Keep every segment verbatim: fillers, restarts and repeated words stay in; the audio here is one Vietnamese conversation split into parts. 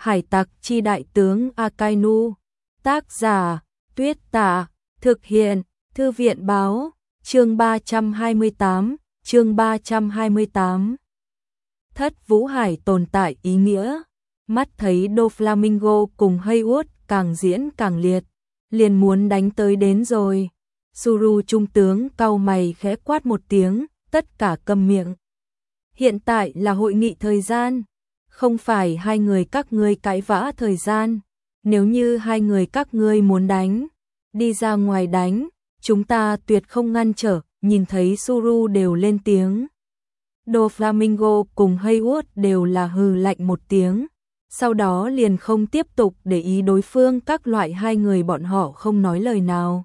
Hải tặc chi đại tướng Akainu. Tác giả Tuyết Tả. Thực hiện Thư viện báo. Chương ba trăm hai mươi tám. Chương ba trăm hai mươi tám. Thất Vũ Hải tồn tại ý nghĩa. Mắt thấy Doflamingo cùng Haywood càng diễn càng liệt, liền muốn đánh tới đến rồi. Suru trung tướng cau mày khẽ quát một tiếng, tất cả câm miệng. Hiện tại là hội nghị thời gian, không phải hai người các ngươi cãi vã thời gian. Nếu như hai người các ngươi muốn đánh, đi ra ngoài đánh, chúng ta tuyệt không ngăn trở. Nhìn thấy Suru đều lên tiếng, Doflamingo cùng Haywood đều là hừ lạnh một tiếng, sau đó liền không tiếp tục để ý đối phương. Các loại hai người bọn họ không nói lời nào.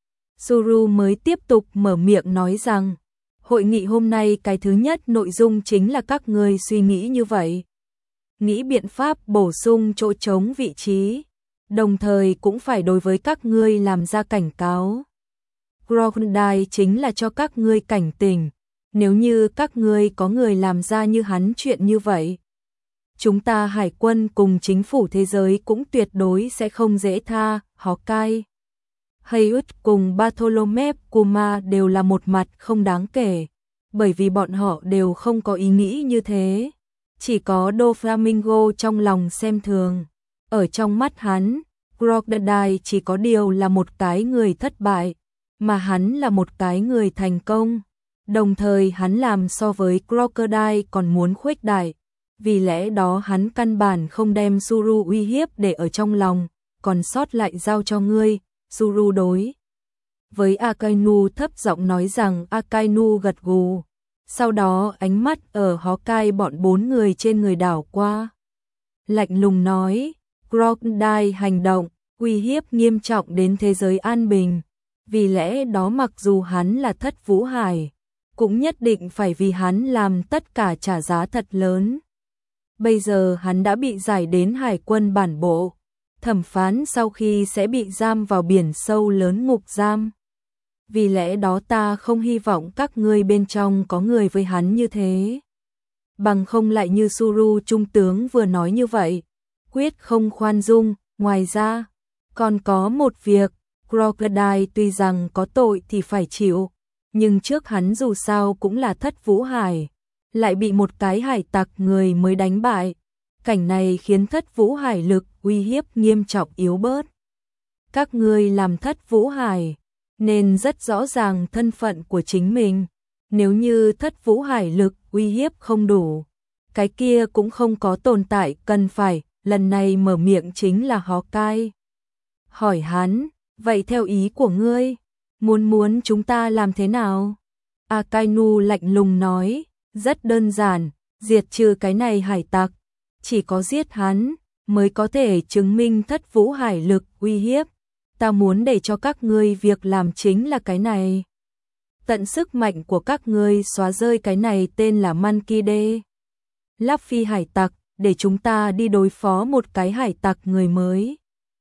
Suru mới tiếp tục mở miệng nói rằng, hội nghị hôm nay cái thứ nhất nội dung chính là các ngươi suy nghĩ như vậy, nghĩ biện pháp bổ sung chỗ trống vị trí, đồng thời cũng phải đối với các ngươi làm ra cảnh cáo. Crocodile chính là cho các ngươi cảnh tỉnh, nếu như các ngươi có người làm ra như hắn chuyện như vậy, chúng ta hải quân cùng chính phủ thế giới cũng tuyệt đối sẽ không dễ tha. Hawkeye, Haywood cùng Bartholomew Kuma đều là một mặt không đáng kể, bởi vì bọn họ đều không có ý nghĩ như thế. Chỉ có Doflamingo trong lòng xem thường. Ở trong mắt hắn, Crocodile chỉ có điều là một cái người thất bại, mà hắn là một cái người thành công. Đồng thời hắn làm so với Crocodile còn muốn khuếch đại, vì lẽ đó hắn căn bản không đem Suru uy hiếp để ở trong lòng, còn sót lại giao cho ngươi. Suru đối với Akainu thấp giọng nói rằng. Akainu gật gù, sau đó ánh mắt ở Hawkeye bọn bốn người trên người đảo qua, lạnh lùng nói, Crocodile hành động uy hiếp nghiêm trọng đến thế giới an bình, vì lẽ đó mặc dù hắn là Thất Vũ Hải, cũng nhất định phải vì hắn làm tất cả trả giá thật lớn. Bây giờ hắn đã bị giải đến hải quân bản bộ, thẩm phán sau khi sẽ bị giam vào biển sâu lớn ngục giam. Vì lẽ đó ta không hy vọng các ngươi bên trong có người với hắn như thế. Bằng không lại như Suru trung tướng vừa nói như vậy, quyết không khoan dung. Ngoài ra, còn có một việc, Crocodile tuy rằng có tội thì phải chịu, nhưng trước hắn dù sao cũng là Thất Vũ Hải, lại bị một cái hải tặc người mới đánh bại. Cảnh này khiến Thất Vũ Hải lực uy hiếp nghiêm trọng yếu bớt. Các ngươi làm Thất Vũ Hải nên rất rõ ràng thân phận của chính mình. Nếu như Thất Vũ Hải lực uy hiếp không đủ, cái kia cũng không có tồn tại cần phải. Lần này mở miệng chính là Hawkeye. Hỏi hắn, vậy theo ý của ngươi, muốn muốn chúng ta làm thế nào? Akainu lạnh lùng nói, rất đơn giản, diệt trừ cái này hải tặc. Chỉ có giết hắn mới có thể chứng minh Thất Vũ Hải lực uy hiếp. Ta muốn để cho các ngươi việc làm chính là cái này. Tận sức mạnh của các ngươi xóa rơi cái này tên là Mankide. Luffy hải tặc, để chúng ta đi đối phó một cái hải tặc người mới.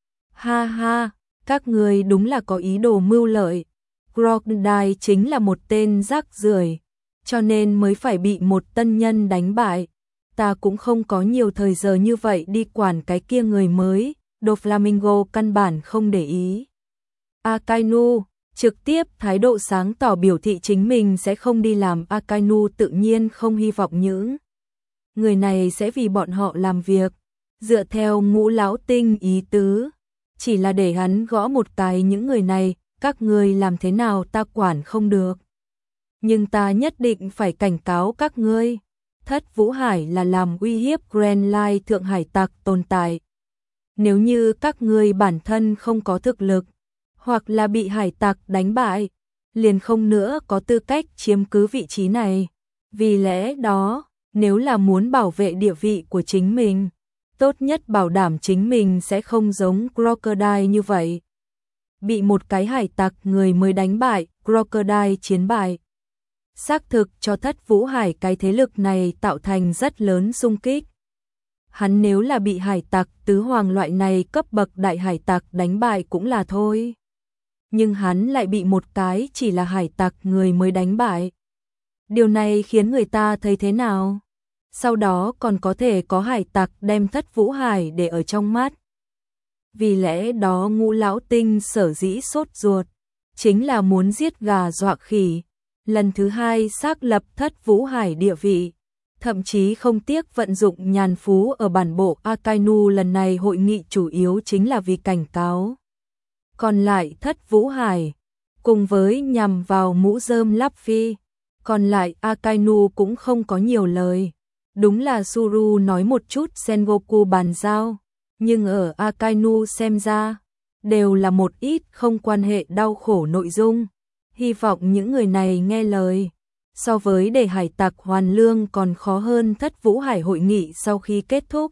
Ha ha, các ngươi đúng là có ý đồ mưu lợi. Crocodile chính là một tên rác rưởi, cho nên mới phải bị một tân nhân đánh bại. Ta cũng không có nhiều thời giờ như vậy đi quản cái kia người mới. Doflamingo căn bản không để ý. Akainu trực tiếp thái độ sáng tỏ biểu thị chính mình sẽ không đi làm. Akainu tự nhiên không hy vọng những người này sẽ vì bọn họ làm việc. Dựa theo Ngũ lão tinh ý tứ, chỉ là để hắn gõ một cái những người này, các ngươi làm thế nào ta quản không được. Nhưng ta nhất định phải cảnh cáo các ngươi, Thất Vũ Hải là làm uy hiếp Grand Line Thượng Hải tặc tồn tại. Nếu như các ngươi bản thân không có thực lực, hoặc là bị hải tặc đánh bại, liền không nữa có tư cách chiếm cứ vị trí này. Vì lẽ đó, nếu là muốn bảo vệ địa vị của chính mình, tốt nhất bảo đảm chính mình sẽ không giống Crocodile như vậy. Bị một cái hải tặc người mới đánh bại, Crocodile chiến bại. Xác thực cho Thất Vũ Hải cái thế lực này tạo thành rất lớn xung kích. Hắn nếu là bị hải tặc tứ hoàng loại này cấp bậc đại hải tặc đánh bại cũng là thôi. Nhưng hắn lại bị một cái chỉ là hải tặc người mới đánh bại. Điều này khiến người ta thấy thế nào? sau đó còn có thể có hải tặc đem Thất Vũ Hải để ở trong mắt. Vì lẽ đó Ngũ lão tinh sở dĩ sốt ruột, chính là muốn giết gà dọa khỉ, lần thứ hai xác lập Thất Vũ Hải địa vị, thậm chí không tiếc vận dụng nhàn phú ở bản bộ Akainu. Lần này hội nghị chủ yếu chính là vì cảnh cáo còn lại Thất Vũ Hải, cùng với nhằm vào mũ rơm Luffy. Còn lại Akainu cũng không có nhiều lời, đúng là Suru nói một chút Sengoku bàn giao, nhưng ở Akainu xem ra, đều là một ít không quan hệ đau khổ nội dung, hy vọng những người này nghe lời. So với để hải tặc hoàn lương còn khó hơn. Thất Vũ Hải hội nghị sau khi kết thúc,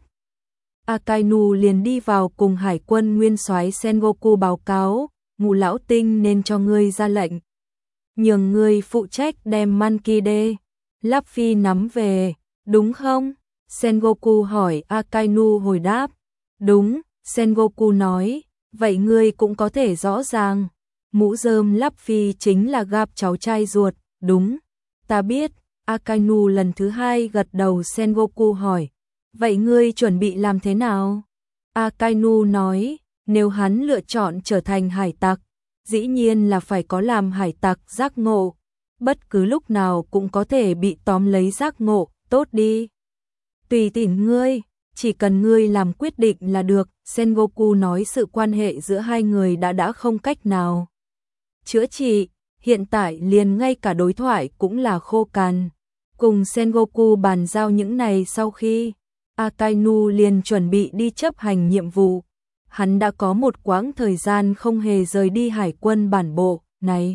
Akainu liền đi vào cùng hải quân nguyên soái Sengoku báo cáo, Ngũ lão tinh nên cho ngươi ra lệnh, nhường ngươi phụ trách đem Mankide, Luffy nắm về, đúng không? Sengoku hỏi. Akainu hồi đáp, đúng. Sengoku nói, vậy ngươi cũng có thể rõ ràng, mũ rơm Luffy chính là gặp cháu trai ruột, đúng? Ta biết. Akainu lần thứ hai gật đầu. Sengoku hỏi, vậy ngươi chuẩn bị làm thế nào? Akainu nói, nếu hắn lựa chọn trở thành hải tặc, dĩ nhiên là phải có làm hải tặc giác ngộ, bất cứ lúc nào cũng có thể bị tóm lấy giác ngộ, tốt đi. Tùy tiện ngươi, chỉ cần ngươi làm quyết định là được. Sengoku nói sự quan hệ giữa hai người đã đã không cách nào chữa trị, hiện tại liền ngay cả đối thoại cũng là khô cằn. Cùng Sengoku bàn giao những này sau khi, Akainu liền chuẩn bị đi chấp hành nhiệm vụ. Hắn đã có một quãng thời gian không hề rời đi hải quân bản bộ. Này,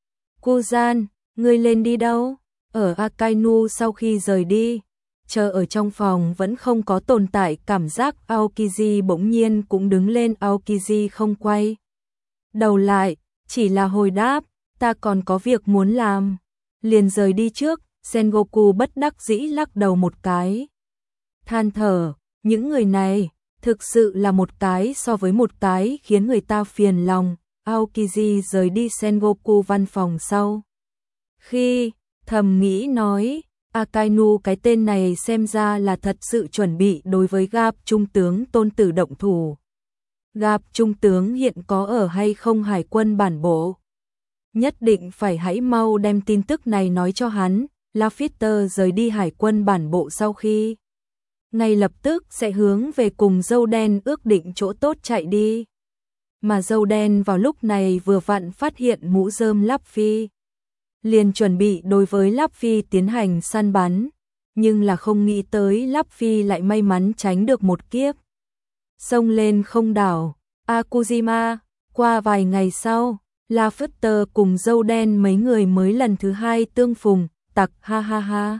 Kuzan, ngươi lên đi đâu? Ở Akainu sau khi rời đi, chờ ở trong phòng vẫn không có tồn tại cảm giác. Aokiji bỗng nhiên cũng đứng lên. Aokiji không quay đầu lại, chỉ là hồi đáp, ta còn có việc muốn làm, liền rời đi trước. Sengoku bất đắc dĩ lắc đầu một cái, than thở, những người này thực sự là một cái so với một cái khiến người ta phiền lòng. Aokiji rời đi Sengoku văn phòng sau khi thầm nghĩ nói, Akainu cái tên này xem ra là thật sự chuẩn bị đối với Gặp trung tướng Tôn Tử động thủ. Gặp trung tướng hiện có ở hay không hải quân bản bộ? Nhất định phải hãy mau đem tin tức này nói cho hắn. Lafitte rời đi hải quân bản bộ sau khi, ngay lập tức sẽ hướng về cùng dâu đen ước định chỗ tốt chạy đi. Mà dâu đen vào lúc này vừa vặn phát hiện mũ rơm Luffy, liền chuẩn bị đối với Luffy tiến hành săn bắn, nhưng là không nghĩ tới Luffy lại may mắn tránh được một kiếp, xông lên không đảo Akujima. Qua vài ngày sau, Lafitte cùng dâu đen mấy người mới lần thứ hai tương phùng. Tặc ha ha ha.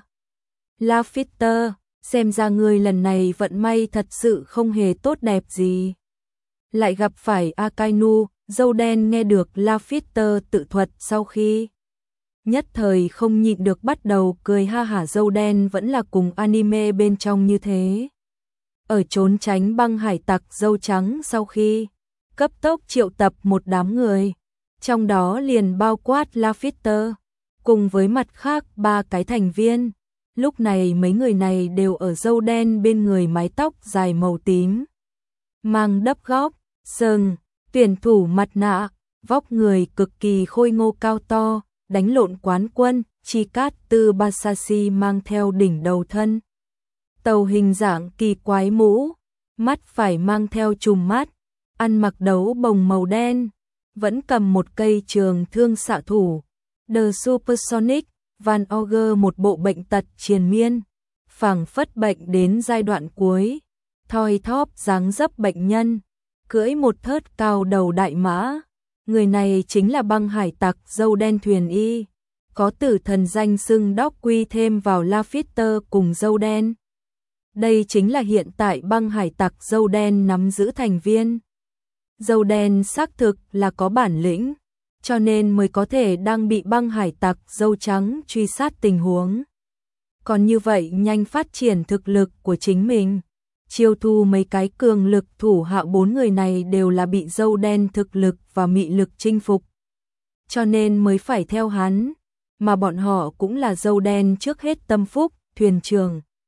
Lafitte, xem ra ngươi lần này vận may thật sự không hề tốt đẹp gì. Lại gặp phải Akainu. Dâu đen nghe được Lafitte tự thuật sau khi, nhất thời không nhịn được bắt đầu cười ha hả. Dâu đen vẫn là cùng anime bên trong như thế. Ở trốn tránh băng hải tặc dâu trắng sau khi, cấp tốc triệu tập một đám người, trong đó liền bao quát Lafitte, cùng với mặt khác ba cái thành viên. Lúc này mấy người này đều ở dâu đen bên người, mái tóc dài màu tím, mang đấp góc, sừng, tuyển thủ mặt nạ, vóc người cực kỳ khôi ngô cao to, đánh lộn quán quân, Chikatsu Basashi mang theo đỉnh đầu thân tàu hình dạng kỳ quái mũ, mắt phải mang theo trùm mắt, ăn mặc đấu bồng màu đen, vẫn cầm một cây trường thương xạ thủ. The Supersonic Van Ogre một bộ bệnh tật triền miên, phảng phất bệnh đến giai đoạn cuối, thoi thóp dáng dấp bệnh nhân, cưỡi một thớt cao đầu đại mã. Người này chính là băng hải tặc dâu đen Thuyền Y, có tử thần danh xưng Đốc Quy thêm vào Lafitte cùng dâu đen. Đây chính là hiện tại băng hải tặc dâu đen nắm giữ thành viên. Dâu đen xác thực là có bản lĩnh, cho nên mới có thể đang bị băng hải tặc dâu trắng truy sát tình huống. Còn như vậy nhanh phát triển thực lực của chính mình, chiêu thu mấy cái cường lực thủ hạ. Bốn người này đều là bị dâu đen thực lực và mị lực chinh phục, cho nên mới phải theo hắn, mà bọn họ cũng là dâu đen trước hết tâm phúc, thuyền trưởng.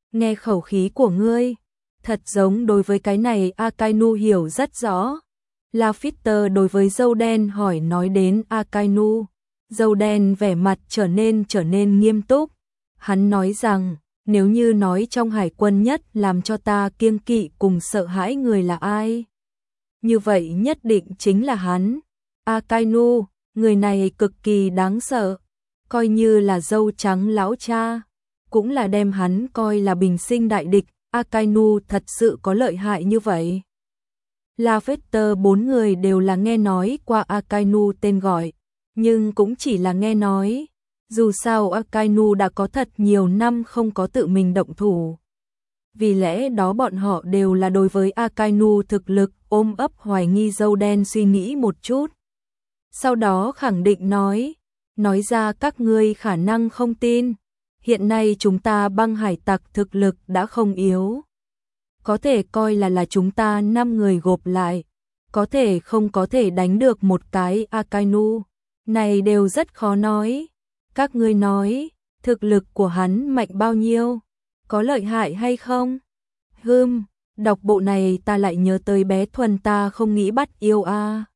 Nghe khẩu khí của ngươi, thật giống đối với cái này Akainu hiểu rất rõ. Lafitter đối với dâu đen hỏi nói đến Akainu, dâu đen vẻ mặt trở nên trở nên nghiêm túc. Hắn nói rằng, nếu như nói trong hải quân nhất làm cho ta kiêng kỵ cùng sợ hãi người là ai, như vậy nhất định chính là hắn. Akainu, người này cực kỳ đáng sợ, coi như là dâu trắng lão cha, cũng là đem hắn coi là bình sinh đại địch. Akainu thật sự có lợi hại như vậy? Lafitter bốn người đều là nghe nói qua Akainu tên gọi, nhưng cũng chỉ là nghe nói. Dù sao Akainu đã có thật nhiều năm không có tự mình động thủ. Vì lẽ đó bọn họ đều là đối với Akainu thực lực ôm ấp hoài nghi. Dâu đen suy nghĩ một chút, sau đó khẳng định nói, nói ra các ngươi khả năng không tin. Hiện nay chúng ta băng hải tặc thực lực đã không yếu, có thể coi là là chúng ta năm người gộp lại, có thể không có thể đánh được một cái Akainu, này đều rất khó nói. Các ngươi nói, thực lực của hắn mạnh bao nhiêu, có lợi hại hay không? Hừm, đọc bộ này ta lại nhớ tới bé Thuần ta không nghĩ bắt yêu a.